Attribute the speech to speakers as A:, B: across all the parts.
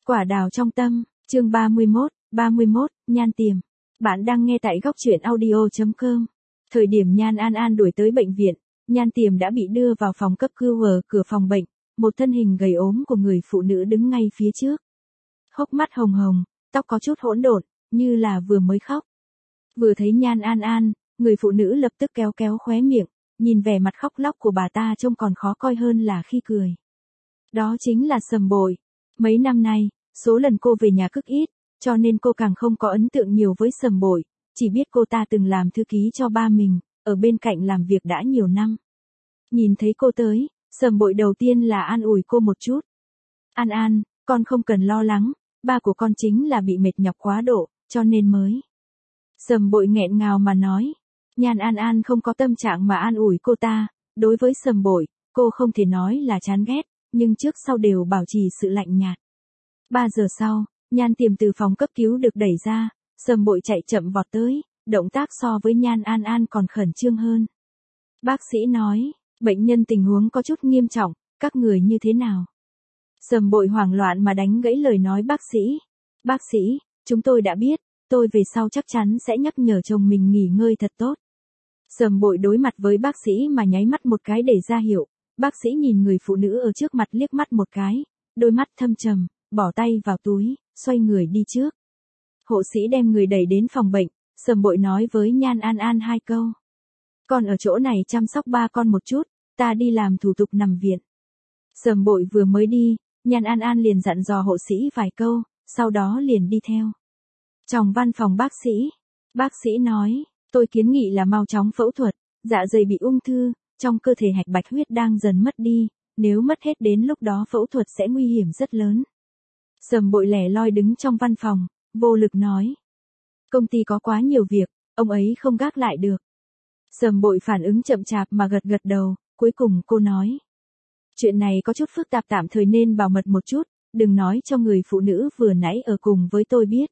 A: Quả đào trong tâm, chương 31, Nhan Tiềm. Bạn đang nghe tại góc truyện audio.com. Thời điểm Nhan An An đuổi tới bệnh viện, Nhan Tiềm đã bị đưa vào phòng cấp cứu ở cửa phòng bệnh, một thân hình gầy ốm của người phụ nữ đứng ngay phía trước. Hốc mắt hồng hồng, tóc có chút hỗn độn, như là vừa mới khóc. Vừa thấy Nhan An An, người phụ nữ lập tức kéo kéo khóe miệng, nhìn vẻ mặt khóc lóc của bà ta trông còn khó coi hơn là khi cười. Đó chính là Sầm Bội. Mấy năm nay, số lần cô về nhà cực ít, cho nên cô càng không có ấn tượng nhiều với Sầm Bội, chỉ biết cô ta từng làm thư ký cho ba mình, ở bên cạnh làm việc đã nhiều năm. Nhìn thấy cô tới, Sầm Bội đầu tiên là an ủi cô một chút. An An, con không cần lo lắng, ba của con chính là bị mệt nhọc quá độ, cho nên mới. Sầm Bội nghẹn ngào mà nói. Nhan An An không có tâm trạng mà an ủi cô ta, đối với Sầm Bội, cô không thể nói là chán ghét, nhưng trước sau đều bảo trì sự lạnh nhạt. 3 giờ sau, Nhan Tiềm từ phòng cấp cứu được đẩy ra, Sầm Bội chạy chậm vọt tới, động tác so với Nhan An An còn khẩn trương hơn. Bác sĩ nói, bệnh nhân tình huống có chút nghiêm trọng, các người như thế nào? Sầm Bội hoảng loạn mà đánh gãy lời nói bác sĩ. Bác sĩ, chúng tôi đã biết, tôi về sau chắc chắn sẽ nhắc nhở chồng mình nghỉ ngơi thật tốt. Sầm Bội đối mặt với bác sĩ mà nháy mắt một cái để ra hiệu, bác sĩ nhìn người phụ nữ ở trước mặt liếc mắt một cái, đôi mắt thâm trầm, bỏ tay vào túi, xoay người đi trước. Hộ sĩ đem người đẩy đến phòng bệnh, Sầm Bội nói với Nhan An An 2 câu. Con ở chỗ này chăm sóc ba con một chút, ta đi làm thủ tục nằm viện. Sầm Bội vừa mới đi, Nhan An An liền dặn dò hộ sĩ vài câu, sau đó liền đi theo. Trong văn phòng bác sĩ nói, tôi kiến nghị là mau chóng phẫu thuật, dạ dày bị ung thư, trong cơ thể hạch bạch huyết đang dần mất đi, nếu mất hết đến lúc đó phẫu thuật sẽ nguy hiểm rất lớn. Sầm Bội lẻ loi đứng trong văn phòng, vô lực nói. Công ty có quá nhiều việc, ông ấy không gác lại được. Sầm Bội phản ứng chậm chạp mà gật gật đầu, cuối cùng cô nói. Chuyện này có chút phức tạp, tạm thời nên bảo mật một chút, đừng nói cho người phụ nữ vừa nãy ở cùng với tôi biết.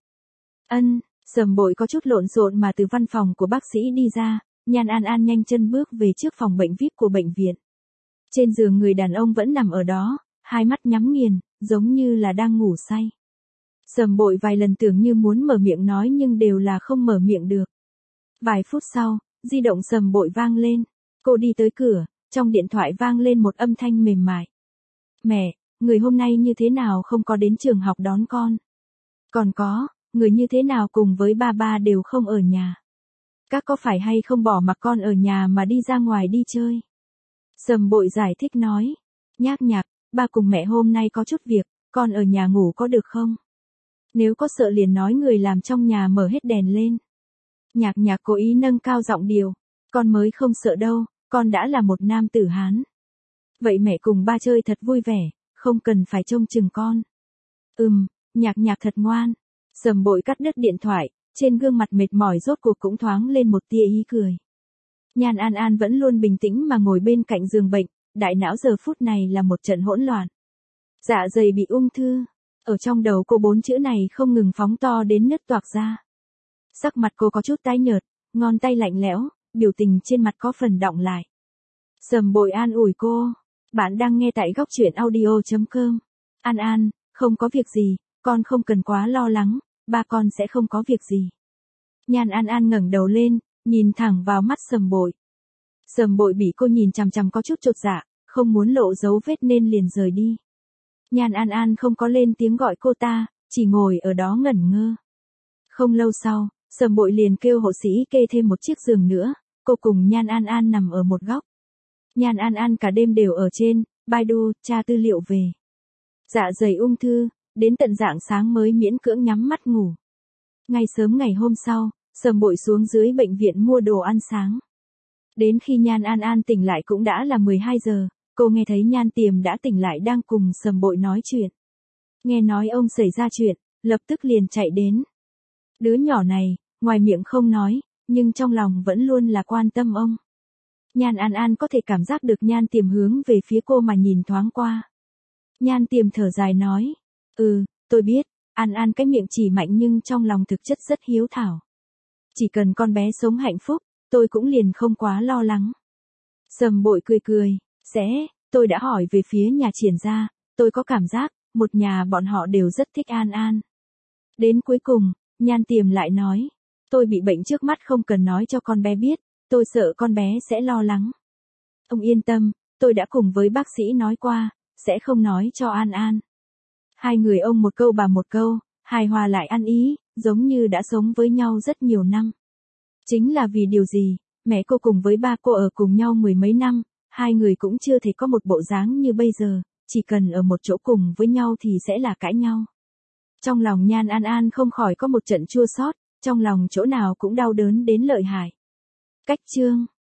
A: Sầm Bội có chút lộn xộn mà từ văn phòng của bác sĩ đi ra, Nhan An An nhanh chân bước về trước phòng bệnh VIP của bệnh viện. Trên giường người đàn ông vẫn nằm ở đó, hai mắt nhắm nghiền, giống như là đang ngủ say. Sầm Bội vài lần tưởng như muốn mở miệng nói nhưng đều là không mở miệng được. Vài phút sau, di động Sầm Bội vang lên. Cô đi tới cửa, trong điện thoại vang lên một âm thanh mềm mại. Mẹ, người hôm nay như thế nào không có đến trường học đón con? Còn có, người như thế nào cùng với ba đều không ở nhà? Các có phải hay không bỏ mặc con ở nhà mà đi ra ngoài đi chơi? Sầm Bội giải thích nói. Nhác nhạc, ba cùng mẹ hôm nay có chút việc, con ở nhà ngủ có được không? Nếu có sợ liền nói người làm trong nhà mở hết đèn lên. Nhạc nhạc cố ý nâng cao giọng điệu. Con mới không sợ đâu, con đã là một nam tử Hán. Vậy mẹ cùng ba chơi thật vui vẻ, không cần phải trông chừng con. Nhạc nhạc thật ngoan. Sầm Bội cắt đứt điện thoại, trên gương mặt mệt mỏi rốt cuộc cũng thoáng lên một tia ý cười. Nhan An An vẫn luôn bình tĩnh mà ngồi bên cạnh giường bệnh, đại não giờ phút này là một trận hỗn loạn. Dạ dày bị ung thư, ở trong đầu cô 4 chữ này không ngừng phóng to đến nứt toạc ra. Sắc mặt cô có chút tái nhợt, ngón tay lạnh lẽo, biểu tình trên mặt có phần đọng lại. Sầm Bội an ủi cô, bạn đang nghe tại góc truyện audio.com. An An, không có việc gì, con không cần quá lo lắng, ba con sẽ không có việc gì. Nhan An An ngẩng đầu lên, nhìn thẳng vào mắt Sầm Bội. Sầm Bội bị cô nhìn chằm chằm có chút chột dạ, không muốn lộ dấu vết nên liền rời đi. Nhan An An không có lên tiếng gọi cô ta, chỉ ngồi ở đó ngẩn ngơ. Không lâu sau, Sầm Bội liền kêu hộ sĩ kê thêm một chiếc giường nữa, cô cùng Nhan An An nằm ở một góc. Nhan An An cả đêm đều ở trên Baidu tra tư liệu về dạ dày ung thư, đến tận rạng sáng mới miễn cưỡng nhắm mắt ngủ. Ngay sớm ngày hôm sau, Sầm Bội xuống dưới bệnh viện mua đồ ăn sáng. Đến khi Nhan An An tỉnh lại cũng đã là 12 giờ, cô nghe thấy Nhan Tiềm đã tỉnh lại đang cùng Sầm Bội nói chuyện. Nghe nói ông xảy ra chuyện, lập tức liền chạy đến. Đứa nhỏ này, ngoài miệng không nói, nhưng trong lòng vẫn luôn là quan tâm ông. Nhan An An có thể cảm giác được Nhan Tiềm hướng về phía cô mà nhìn thoáng qua. Nhan Tiềm thở dài nói. Tôi biết, An An cái miệng chỉ mạnh nhưng trong lòng thực chất rất hiếu thảo. Chỉ cần con bé sống hạnh phúc, tôi cũng liền không quá lo lắng. Sầm Bội cười cười, tôi đã hỏi về phía nhà Triển gia, tôi có cảm giác, một nhà bọn họ đều rất thích An An. Đến cuối cùng, Nhan Tiềm lại nói, tôi bị bệnh trước mắt không cần nói cho con bé biết, tôi sợ con bé sẽ lo lắng. Ông yên tâm, tôi đã cùng với bác sĩ nói qua, sẽ không nói cho An An. Hai người ông một câu bà một câu, hài hòa lại ăn ý, giống như đã sống với nhau rất nhiều năm. Chính là vì điều gì, mẹ cô cùng với ba cô ở cùng nhau mười mấy năm, hai người cũng chưa thể có một bộ dáng như bây giờ, chỉ cần ở một chỗ cùng với nhau thì sẽ là cãi nhau. Trong lòng Nhan An An không khỏi có một trận chua xót, trong lòng chỗ nào cũng đau đớn đến lợi hại. Cách chương